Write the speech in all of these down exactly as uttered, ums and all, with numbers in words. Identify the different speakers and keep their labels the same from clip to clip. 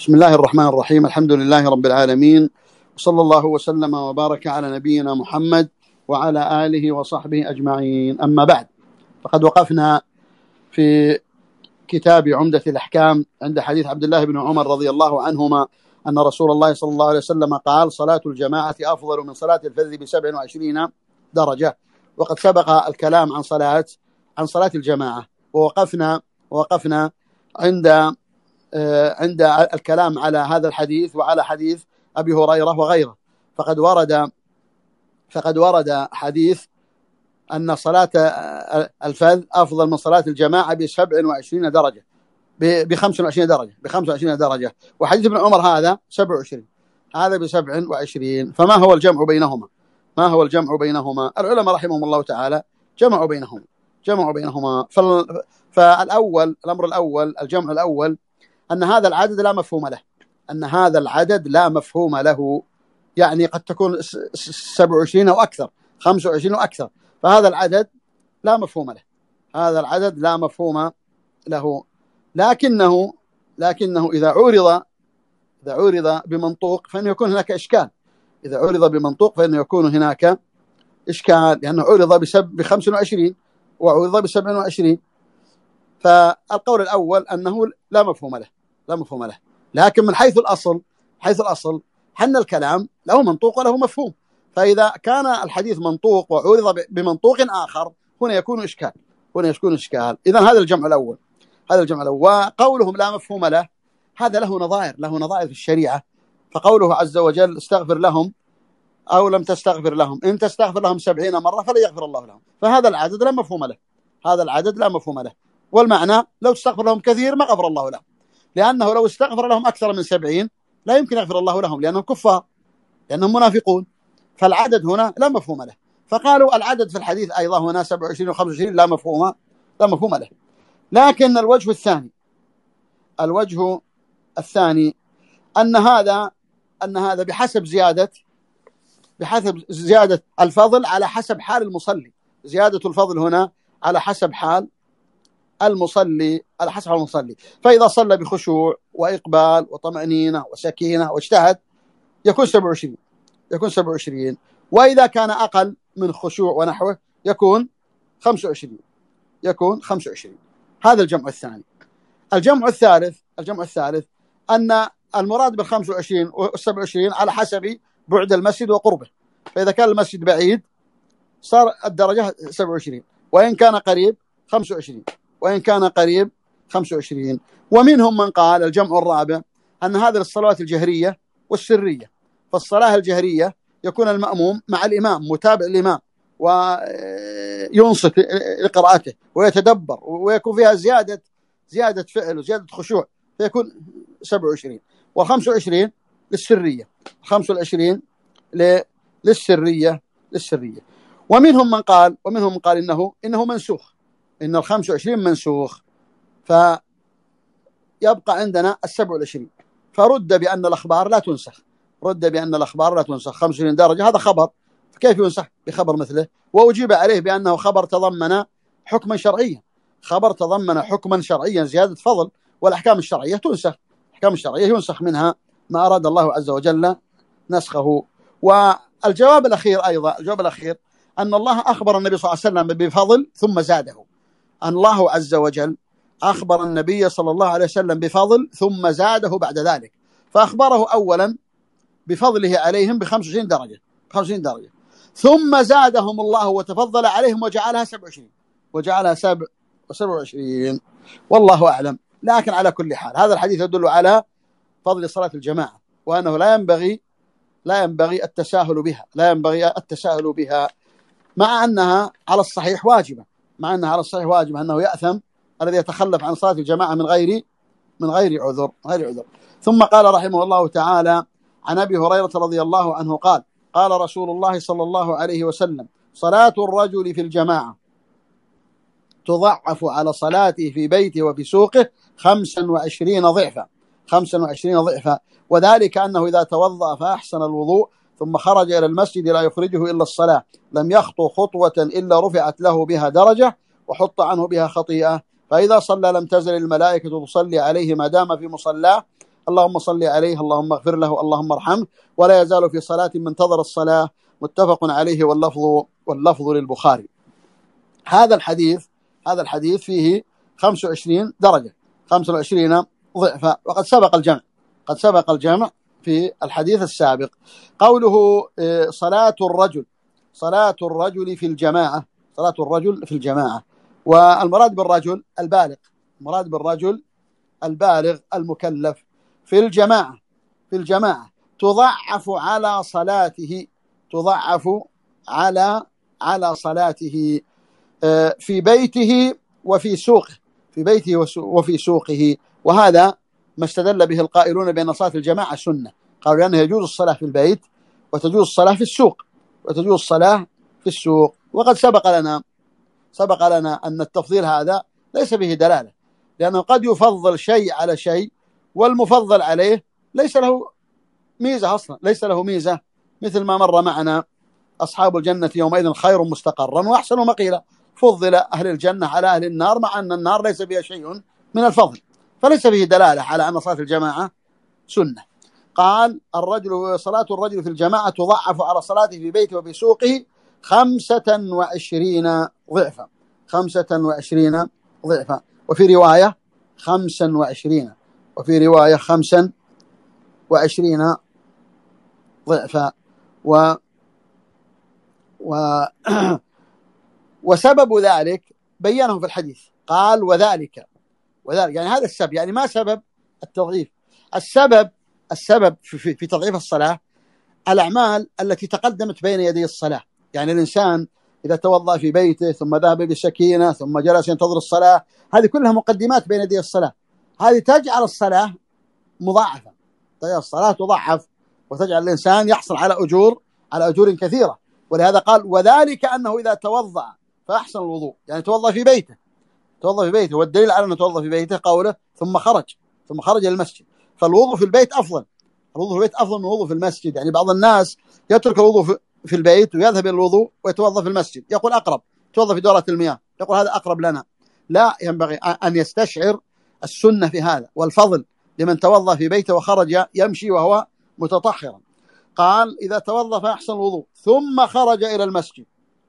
Speaker 1: بسم الله الرحمن الرحيم. الحمد لله رب العالمين، وصلى الله وسلم وبارك على نبينا محمد وعلى آله وصحبه أجمعين. أما بعد، فقد وقفنا في كتاب عمدة الأحكام عند حديث عبد الله بن عمر رضي الله عنهما أن رسول الله صلى الله عليه وسلم قال: صلاة الجماعة أفضل من صلاة الفذ بسبع وعشرين درجة. وقد سبق الكلام عن صلاة عن صلاة الجماعة، ووقفنا ووقفنا عند عند الكلام على هذا الحديث وعلى حديث أبي هريرة وغيره. فقد ورد فقد ورد حديث أن صلاة الفذ أفضل من صلاة الجماعة بسبع وعشرين درجة بخمس وعشرين درجة بخمس وعشرين درجة وحديث ابن عمر هذا سبع وعشرين، هذا بسبع وعشرين. فما هو الجمع بينهما؟ ما هو الجمع بينهما؟ العلماء رحمهم الله تعالى جمعوا بينهما جمعوا بينهما فالأول الأمر الأول الجمع الأول أن هذا العدد لا مفهوم له أن هذا العدد لا مفهوم له يعني قد تكون سبع وعشرين أو أكثر، خمس وعشرين وأكثر، فهذا العدد لا مفهوم له هذا العدد لا مفهوم له لكنه لكنه إذا عرض إذا عرض بمنطوق فإنه يكون هناك إشكال إذا عرض بمنطوق فإنه يكون هناك إشكال لأنه عرض بسب بخمس وعشرين وعرض بسبع وعشرين. فالقول الأول أنه لا مفهوم له لا مفهوم له لكن من حيث الأصل حيث الأصل حن الكلام له منطوق وله مفهوم. فإذا كان الحديث منطوق وعرض بمنطوق آخر هنا يكون إشكال هنا يكون إشكال إذن هذا الجمع الأول هذا الجمع الأول. وقولهم لا مفهوم له هذا له نظائر له نظائر في الشريعة. فقوله عز وجل: استغفر لهم أو لم تستغفر لهم إن تستغفر لهم سبعين مرة فلا يغفر الله لهم، فهذا العدد لا مفهوم له هذا العدد لا مفهوم له. والمعنى لو تستغفر لهم كثير ما غفر الله لهم، لأنه لو استغفر لهم أكثر من سبعين لا يمكن يغفر الله لهم لأنهم كفار لأنهم منافقون، فالعدد هنا لا مفهوم له. فقالوا العدد في الحديث أيضا هنا سبع وعشرين وخمس وعشرين لا مفهوم لا مفهوم له. لكن الوجه الثاني الوجه الثاني أن هذا أن هذا بحسب زيادة بحسب زيادة الفضل على حسب حال المصلي. زيادة الفضل هنا على حسب حال المصلي على حسب المصلي. فإذا صلى بخشوع وإقبال وطمأنينة وسكينة واجتهد يكون سبع وعشرين يكون سبع وعشرين وإذا كان أقل من خشوع ونحوه يكون خمس وعشرين يكون خمس وعشرين. هذا الجمع الثاني. الجمع الثالث الجمع الثالث أن المراد بالخمس وعشرين والسبع وعشرين على حسب بعد المسجد وقربه. فإذا كان المسجد بعيد صار الدرجة سبع وعشرين، وإن كان قريب خمس وعشرين وإن كان قريب خمس وعشرين. ومنهم من قال الجمع الرابع أن هذه الصلوات الجهرية والسرية. فالصلاة الجهرية يكون المأموم مع الإمام متابع الإمام وينصت لقراءته ويتدبر ويكون فيها زيادة زيادة فعل وزيادة خشوع فيكون سبع وعشرين. وخمس وعشرين للسرية خمس وعشرين للسرية للسرية. ومنهم من قال ومنهم من قال إنه إنه منسوخ إن الخمس وعشرين منسوخ فيبقى عندنا السبع والعشرين. فرد بأن الأخبار لا تنسخ رد بأن الأخبار لا تنسخ خمس وعشرين درجة هذا خبر، فكيف ينسخ بخبر مثله؟ وأجيب عليه بأنه خبر تضمن حكما شرعيا خبر تضمن حكما شرعيا زيادة فضل، والأحكام الشرعية تنسخ الأحكام الشرعية ينسخ منها ما أراد الله عز وجل نسخه. والجواب الأخير أيضا الجواب الأخير أن الله أخبر النبي صلى الله عليه وسلم بفضل ثم زاده. أن الله عز وجل أخبر النبي صلى الله عليه وسلم بفضل ثم زاده بعد ذلك، فأخبره أولا بفضله عليهم بخمس وعشرين درجة خمس وعشرين درجة ثم زادهم الله وتفضل عليهم وجعلها سبع وعشرين وجعلها سبع وسبع وعشرين. والله أعلم. لكن على كل حال هذا الحديث يدل على فضل صلاة الجماعة وأنه لا ينبغي لا ينبغي التساهل بها لا ينبغي التساهل بها مع أنها على الصحيح واجبة مع أنها على الصحيح واجبة أنه يأثم الذي يتخلف عن صلاة الجماعة من غير من غير عذر غير عذر. ثم قال رحمه الله تعالى عن أبي هريرة رضي الله عنه قال: قال رسول الله صلى الله عليه وسلم: صلاة الرجل في الجماعة تضعف على صلاته في بيته وفي سوقه خمسا وعشرين ضعفا خمسا وعشرين ضعفا وذلك أنه إذا توضأ فأحسن الوضوء ثم خرج إلى المسجد لا يخرجه إلا الصلاة لم يخطو خطوة إلا رفعت له بها درجة وحط عنه بها خطيئة، فإذا صلى لم تزل الملائكة تصلي عليه ما دام في مصلاه اللهم صل عليه، اللهم اغفر له، اللهم ارحمه، ولا يزال في صلاة منتظر الصلاة. متفق عليه واللفظ واللفظ للبخاري. هذا الحديث هذا الحديث فيه خمسة وعشرين درجة، خمسة وعشرين ضعفا، وقد سبق الجمع قد سبق الجمع في الحديث السابق. قوله صلاة الرجل صلاة الرجل في الجماعة صلاة الرجل في الجماعة والمراد بالرجل البالغ المراد بالرجل البالغ المكلف في الجماعة في الجماعة تضعف على صلاته تضعف على على صلاته في بيته وفي سوقه في بيته وفي سوقه. وهذا ما استدل به القائلون بأن صلاة الجماعة سنة، قالوا لأنه يجوز الصلاة في البيت وتجوز الصلاة في السوق وتجوز الصلاة في السوق. وقد سبق لنا سبق لنا أن التفضيل هذا ليس به دلالة، لأنه قد يفضل شيء على شيء والمفضل عليه ليس له ميزة أصلا ليس له ميزة مثل ما مر معنا أصحاب الجنة يومئذ خير مستقرا وأحسن مقيلا. فضل أهل الجنة على أهل النار مع أن النار ليس فيها شيء من الفضل، فليس فيه دلالة على أن صلاة الجماعة سنة. قال الرجل صلاة الرجل في الجماعة تضعف على صلاته في بيته وفي سوقه خمسة وعشرين ضعفا خمسة وعشرين ضعفا وفي رواية خمسا وعشرين وفي رواية خمسا وعشرين ضعفا. و و وسبب ذلك بينه في الحديث، قال وذلك وذلك يعني هذا السبب، يعني ما سبب التضعيف؟ السبب السبب في, في, في تضعيف الصلاة الأعمال التي تقدمت بين يدي الصلاة. يعني الإنسان إذا توضأ في بيته ثم ذهب بسكينة ثم جلس ينتظر الصلاة، هذه كلها مقدمات بين يدي الصلاة، هذه تجعل الصلاة مضاعفة، تجعل الصلاة تضعف وتجعل الإنسان يحصل على أجور على أجور كثيرة. ولهذا قال وذلك أنه إذا توضأ فأحسن الوضوء، يعني توضأ في بيته توضأ في بيته والدليل على أنه توضأ في بيته قوله ثم خرج ثم خرج إلى المسجد. فالوضوء في البيت أفضل الوضوء في البيت أفضل من الوضوء في المسجد. يعني بعض الناس يترك الوضوء في البيت ويذهب إلى الوضوء ويتوضأ في المسجد، يقول أقرب، توضأ في دورة المياه، يقول هذا أقرب لنا. لا، ينبغي أن يستشعر السنة في هذا والفضل لمن توضأ في بيته وخرج يمشي وهو متطهرا. قال إذا توضأ فأحسن الوضوء ثم خرج إلى المسجد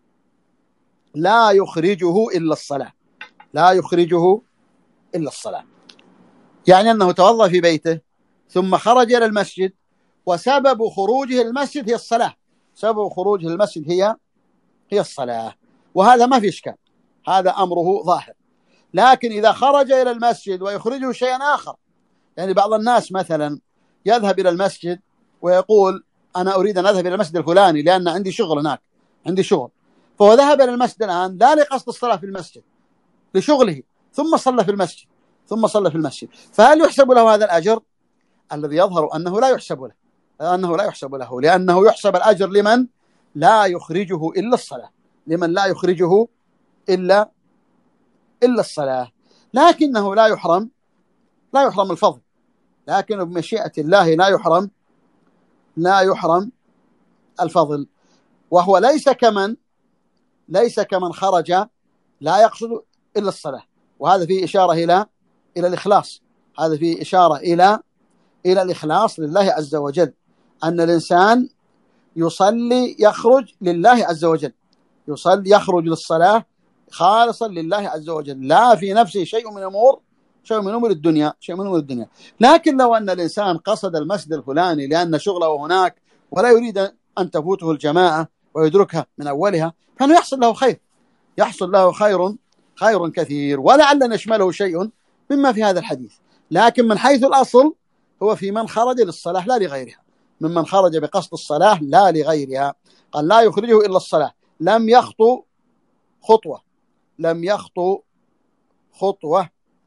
Speaker 1: لا يخرجه إلا الصلاة لا يخرجه إلا الصلاة يعني أنه توضأ في بيته ثم خرج إلى المسجد، وسبب خروجه المسجد هي الصلاة سبب خروجه المسجد هي هي الصلاة. وهذا ما في إشكال، هذا أمره ظاهر. لكن إذا خرج إلى المسجد ويخرجه شيئا آخر، يعني بعض الناس مثلا يذهب إلى المسجد ويقول أنا أريد أن أذهب إلى المسجد الفلاني لأن عندي شغل هناك عندي شغل فهو ذهب إلى المسجد الآن لا لقصد الصلاة في المسجد، لشغله، ثم صلى في المسجد ثم صلى في المسجد فهل يحسب له هذا الأجر؟ الذي يظهر أنه لا يحسب له أنه لا يحسب له لأنه يحسب الأجر لمن لا يخرجه إلا الصلاة لمن لا يخرجه إلا إلا الصلاة. لكنه لا يحرم لا يحرم الفضل، لكن بمشيئة الله لا يحرم لا يحرم الفضل. وهو ليس كمن ليس كمن خرج لا يقصد إلا الصلاة. وهذا فيه إشارة إلى إلى الإخلاص هذا فيه إشارة إلى إلى الإخلاص لله عز وجل، أن الإنسان يصلي يخرج لله عز وجل يصلي يخرج للصلاة خالصا لله عز وجل، لا في نفسه شيء من أمور شيء من أمور الدنيا شيء من أمور الدنيا. لكن لو أن الإنسان قصد المسجد الفلاني لأن شغله هناك ولا يريد أن تفوته الجماعة ويدركها من أولها، فإنه يحصل له خير يحصل له خير خير كثير، ولعل أن يشمله شيء مما في هذا الحديث. لكن من حيث الأصل هو في من خرج للصلاة لا لغيرها، ممن خرج بقصد الصلاة لا لغيرها. قال لا يخرجه إلا الصلاة، لم يخطو خطوة لم يخطو خطوة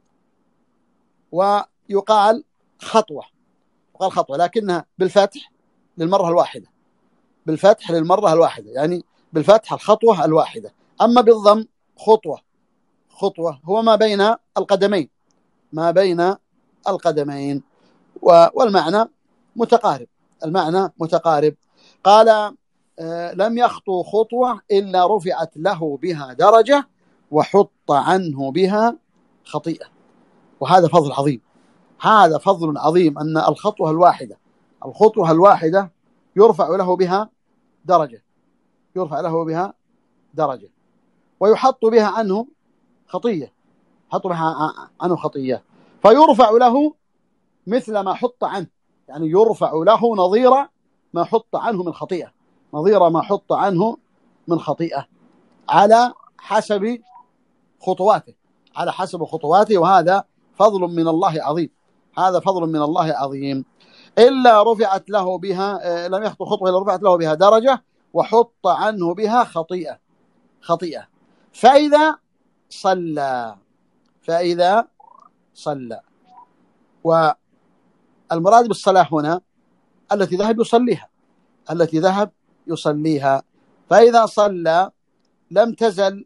Speaker 1: ويقال خطوة وقال خطوة لكنها بالفتح للمرة الواحدة بالفتح للمرة الواحدة يعني بالفتح الخطوة الواحدة. أما بالضم خطوة خطوة هو ما بين القدمين ما بين القدمين والمعنى متقارب المعنى متقارب. قال آه لم يخطو خطوة إلا رفعت له بها درجة وحط عنه بها خطيئة. وهذا فضل عظيم هذا فضل عظيم، أن الخطوة الواحدة الخطوة الواحدة يرفع له بها درجة يرفع له بها درجة ويحط بها عنه خطية يحط بها عنه خطية فيرفع له مثل ما حط عنه، يعني يرفع له نظير ما حط عنه من خطيئة نظير ما حط عنه من خطيئة على حسب خطواته على حسب خطواته وهذا فضل من الله عظيم هذا فضل من الله عظيم. إلا رفعت له بها لم يخطو خطوة إلا رفعت له بها درجة وحط عنه بها خطيئة خطيئة فإذا صلى فإذا صلى والمراد بالصلاة هنا التي ذهب يصليها التي ذهب يصليها فإذا صلى لم تزل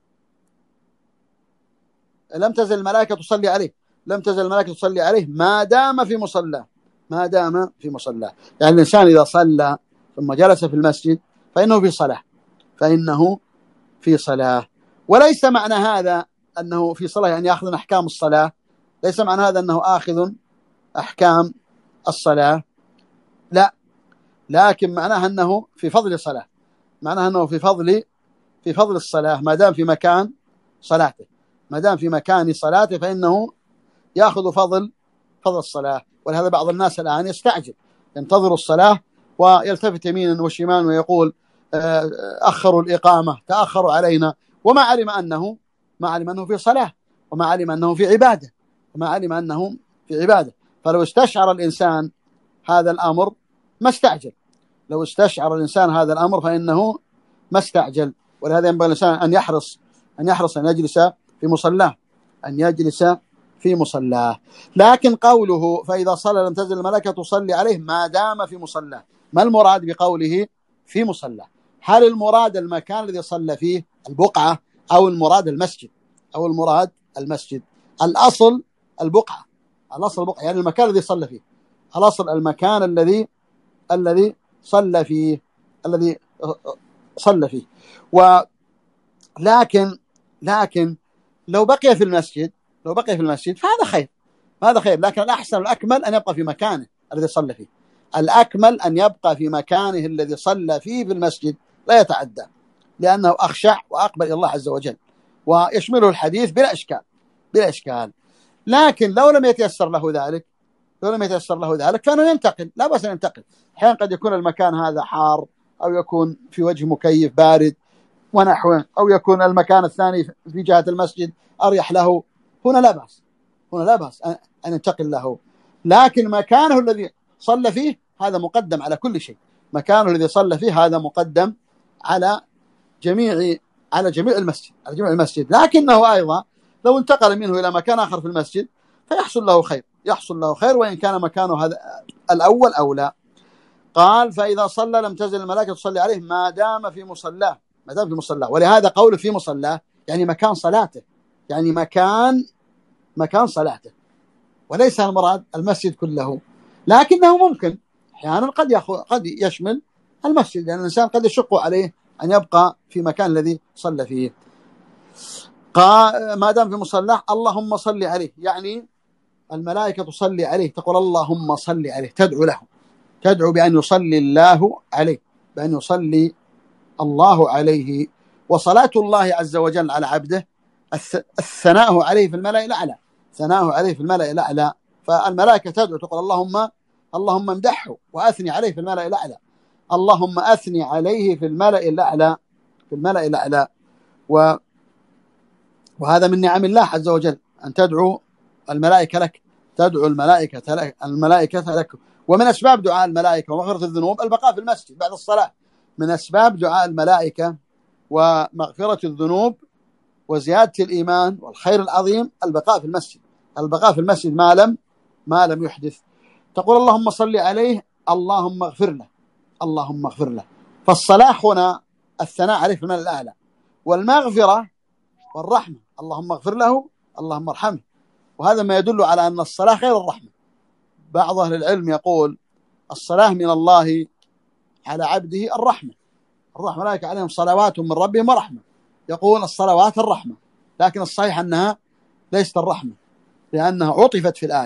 Speaker 1: لم تزل الملائكة تصلي عليه لم تزل الملائكة تصلي عليه ما دام في مصلاه ما دام في مصلاه يعني الإنسان إذا صلى ثم جلس في المسجد فإنه في صلاة فإنه في صلاة وليس معنى هذا أنه في صلاة يعني يأخذ أحكام الصلاة ليس معنى هذا أنه آخذ أحكام الصلاة لا لكن معناه أنه في فضل صلاة معناه أنه في فضل في فضل الصلاة ما دام في مكان صلاته ما دام في مكان صلاته فإنه يأخذ فضل فضل الصلاة. ولهذا بعض الناس الآن يستعجل ينتظر الصلاة ويلتفت يمينا وشمالا ويقول أخروا الإقامة تأخروا علينا وما علم أنه ما علم أنه في صلاة وما علم أنه في عبادة وما علم أنه في عبادة فلو استشعر الإنسان هذا الأمر ما استعجل لو استشعر الإنسان هذا الأمر فإنه ما استعجل. ولهذا ينبغي الإنسان أن يحرص أن يحرص أن يجلس في مصلاه أن يجلس في مصلاه. لكن قوله فإذا صلى لم تزل الملائكة تصلي عليه ما دام في مصلاه ما المراد بقوله في مصلاه؟ هل المراد المكان الذي صلى فيه البقعة أو المراد المسجد أو المراد المسجد؟ الأصل البقعة الأصل البقعة يعني المكان الذي صلى فيه الأصل المكان الذي الذي صلى فيه الذي صلى فيه ولكن لكن لو بقي في المسجد لو بقي في المسجد فهذا خير هذا خير لكن الأحسن الأكمل أن يبقى في مكانه الذي صلى فيه الأكمل أن يبقى في مكانه الذي صلى فيه في المسجد لا يتعدى لأنه أخشع وأقبل إلى الله عز وجل ويشمله الحديث بلا إشكال بلا إشكال. لكن لو لم يتيسر له ذلك لو لم يتيسر له ذلك فإنه ينتقل لا بأس أن ينتقل. أحيانا قد يكون المكان هذا حار أو يكون في وجه مكيف بارد ونحوه أو يكون المكان الثاني في جهة المسجد أريح له هنا لا بأس هنا لا بأس أن ينتقل له. لكن مكانه الذي صلى فيه هذا مقدم على كل شيء مكانه الذي صلى فيه هذا مقدم على جميع على جميع المسجد على جميع المسجد. لكنه أيضا لو انتقل منه إلى مكان آخر في المسجد فيحصل له خير يحصل له خير وإن كان مكانه هذا الأول أو لا. قال فإذا صلى لم تزل الملائكة تصلي عليه ما دام في مصلاه ما دام في مصلاه ولهذا قول في مصلاه يعني مكان صلاته يعني مكان مكان صلاته وليس المراد المسجد كله. لكنه ممكن أحيانا قد يأخذ قد يشمل المسجد لأن يعني الإنسان قد يشق عليه أن يبقى في مكان الذي صلى فيه. قال ما دام في مصلاه اللهم صل عليه يعني الملائكة تصلي عليه تقول اللهم صل عليه تدعو له تدعو بأن يصلي الله عليه بأن يصلي الله عليه. وصلاة الله عز وجل على عبده الثناء عليه في الملأ الأعلى ثناء عليه في الملأ الأعلى فالملائكة تدعو تقول اللهم اللهم امدحه وأثني عليه في الملأ الأعلى اللهم أثني عليه في الملأ الأعلى في الملأ الأعلى. و وهذا من نعم الله عز وجل أن تدعو الملائكة لك تدعو الملائكة لك الملائكة لك. ومن أسباب دعاء الملائكة ومغفرة الذنوب البقاء في المسجد بعد الصلاة من أسباب دعاء الملائكة ومغفرة الذنوب وزيادة الإيمان والخير العظيم البقاء في المسجد البقاء في المسجد ما لم ما لم يحدث. تقول اللهم صل عليه اللهم اغفر له اللهم اغفر له. فالصلاة هنا الثناء عليه في الملأ الأعلى والمغفرة والرحمة اللهم اغفر له اللهم ارحمه. وهذا ما يدل على أن الصلاة غير الرحمة. بعض أهل العلم يقول الصلاة من الله على عبده الرحمة الرحمة ملائكة عليهم صلوات من ربهم ورحمة يقول الصلوات الرحمة لكن الصحيح أنها ليست الرحمة لأنها عطفت في الآية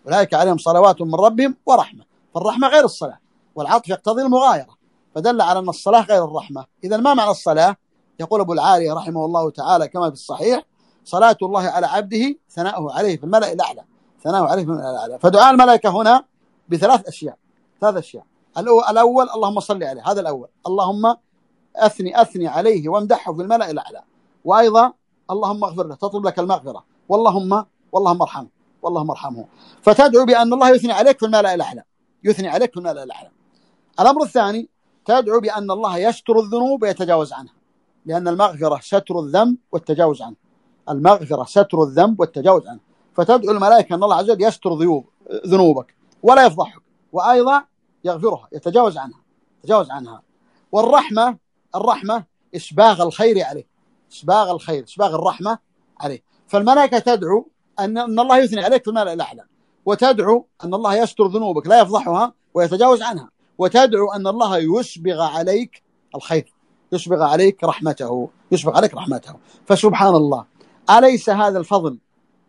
Speaker 1: أولئك عليهم صلوات من ربهم ورحمة. فالرحمة غير الصلاة، والعطف يقتضي المغايرة، فدل على أن الصلاة غير الرحمة. إذا ما معنى الصلاة؟ يقول أبو العالية رحمه الله تعالى كما في الصحيح: صلاة الله على عبده ثناؤه عليه في الملأ الأعلى، ثناؤه عليه في الملأ الأعلى. فدعاء الملائكة هنا بثلاث أشياء، ثلاث أشياء. الأول اللهم صل عليه، هذا الأول. اللهم أثني أثني عليه وامدحه في الملأ الأعلى. وأيضا اللهم اغفر له، تطلب لك المغفرة. واللهم واللهم ارحمه، واللهم ارحمه. فتدعو بأن الله يثني عليك في الملأ الأعلى، يثني عليك في الملأ الأعلى. الأمر الثاني تدعو بأن الله يستر الذنوب ويتجاوز عنها، لأن المغفرة ستر الذنب والتجاوز عنه. المغفرة ستر الذنب والتجاوز عنه. فتدعو الملائكة أن الله عز وجل يستر ذنوبك ولا يفضحك، وأيضا يغفرها، يتجاوز عنها، يتجاوز عنها. والرحمة، الرحمة إسباغ الخير عليه، إسباغ الخير، إسباغ الرحمة عليه. فالملائكة تدعو أن الله يثني عليك في الملأ الأعلى، وتدعو أن الله يستر ذنوبك لا يفضحها ويتجاوز عنها، وتدعو أن الله يسبغ عليك الخير، يسبغ عليك رحمته، يسبغ عليك رحمته. فسبحان الله، أليس هذا الفضل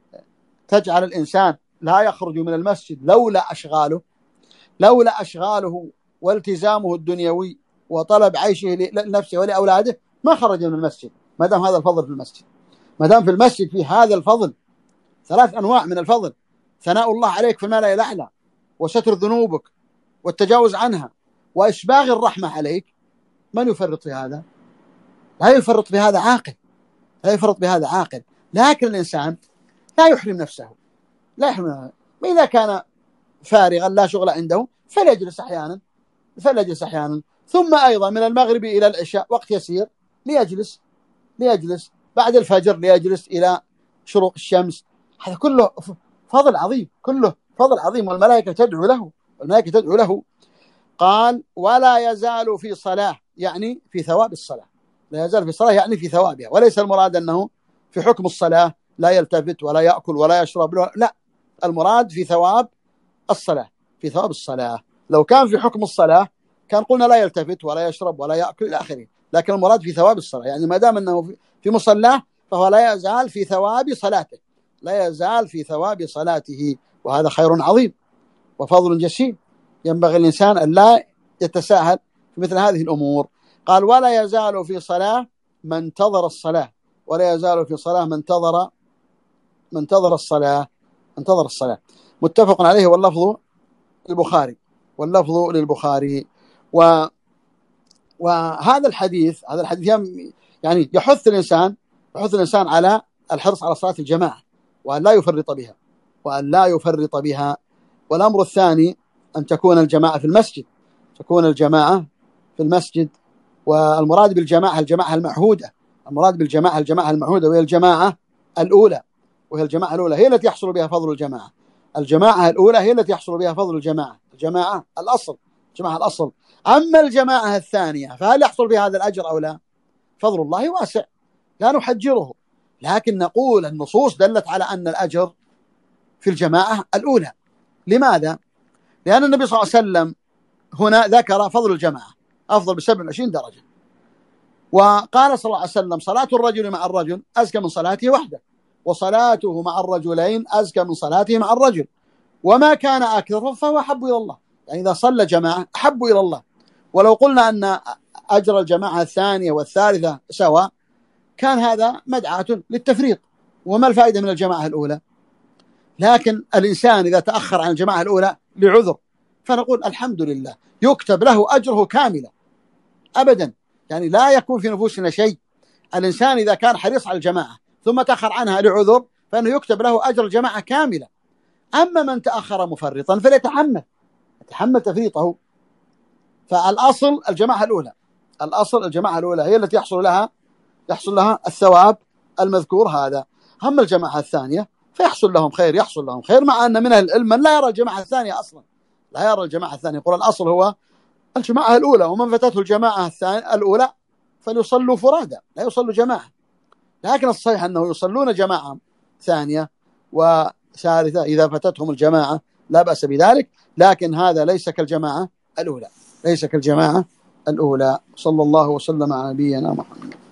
Speaker 1: تجعل الإنسان لا يخرج من المسجد لولا أشغاله، لولا أشغاله والتزامه الدنيوي وطلب عيشه لنفسه ولأولاده ما خرج من المسجد، ما دام هذا الفضل في المسجد، ما دام في المسجد في هذا الفضل. ثلاث أنواع من الفضل: ثناء الله عليك في الملأ الأعلى، وستر ذنوبك والتجاوز عنها، وإسباغ الرحمة عليك. من يفرط في هذا؟ لا يفرط في هذا عاقل، لا يفرط بهذا عاقل. لكن الإنسان لا يحرم نفسه، لا يحرم نفسه. وإذا كان فارغا لا شغل عنده فليجلس أحيانا، فليجلس أحيانا. ثم أيضا من المغرب إلى العشاء وقت يسير ليجلس، ليجلس بعد الفجر ليجلس إلى شروق الشمس. هذا كله فضل عظيم، كله فضل عظيم، والملائكة تدعو له، والملائكة تدعو له. قال: ولا يزال في صلاة، يعني في ثواب الصلاة، لا يزال في صلاة يعني في ثوابها. وليس المراد أنه في حكم الصلاة لا يلتفت ولا يأكل ولا يشرب، لا، المراد في ثواب الصلاة، في ثواب الصلاة. لو كان في حكم الصلاة كان قلنا لا يلتفت ولا يشرب ولا يأكل إلى آخره، لكن المراد في ثواب الصلاة، يعني ما دام أنه في مصلاه فهو لا يزال في ثواب صلاته، لا يزال في ثواب صلاته، وهذا خير عظيم وفضل جسيم. ينبغي الإنسان أن لا يتساهل في مثل هذه الأمور. قال: ولا يزال في صلاة من انتظر الصلاة، ولا يزال في صلاة من انتظر من انتظر الصلاة، انتظر الصلاة. متفق عليه، واللفظ للبخاري، واللفظ للبخاري. و وهذا الحديث، هذا الحديث يعني يحث الإنسان، يحث الإنسان على الحرص على صلاة الجماعة، وأن لا يفرط بها، وأن لا يفرط بها. والأمر الثاني أن تكون الجماعة في المسجد، تكون الجماعة في المسجد. والمراد بالجماعة الجماعة المعهودة، المراد بالجماعة الجماعة المعهودة، وهي الجماعة الأولى، وهي الجماعة الأولى هي التي يحصل بها فضل الجماعة. الجماعة الأولى هي التي يحصل بها فضل الجماعة، الجماعة الأصل، جماعة الأصل. أما الجماعة الثانية فهل يحصل بها هذا الأجر أو لا؟ فضل الله واسع لا نحجره، لكن نقول النصوص دلت على أن الأجر في الجماعة الأولى. لماذا؟ لأن النبي صلى الله عليه وسلم هنا ذكر فضل الجماعة أفضل بسبع وعشرين درجة، وقال صلى الله عليه وسلم: صلاة الرجل مع الرجل أزكى من صلاته وحده، وصلاته مع الرجلين أزكى من صلاته مع الرجل، وما كان أكثر فهو أحب إلى الله. يعني إذا صلى جماعة أحب إلى الله. ولو قلنا أن أجر الجماعة الثانية والثالثة سواء كان هذا مدعاة للتفريط، وما الفائدة من الجماعة الأولى؟ لكن الإنسان إذا تأخر عن الجماعة الأولى لعذر فنقول الحمد لله، يكتب له أجره كاملا أبدا، يعني لا يكون في نفوسنا شيء. الإنسان إذا كان حريص على الجماعة ثم تأخر عنها لعذر فإنه يكتب له أجر الجماعة كاملا. أما من تأخر مفرطا فليتحمل، يتحمل تفريطه. فالأصل الجماعة الأولى، الأصل الجماعة الأولى هي التي يحصل لها يحصل لها الثواب المذكور هذا. أما الجماعة الثانية فيحصل لهم خير، يحصل لهم خير، مع أن من أهل العلم من لا يرى الجماعة الثانية أصلا، لا يرى الجماعة الثانية، يقول الأصل هو الجماعة الأولى، ومن فتته الجماعة الثانية الأولى فليصلوا فرادى لا يصلوا جماعة. لكن الصحيح أنه يصلون جماعة ثانية وثالثة إذا فتتهم الجماعة، لا بأس بذلك، لكن هذا ليس كالجماعة الأولى، ليس كالجماعة الأولى. صلى الله وسلم على نبينا محمد.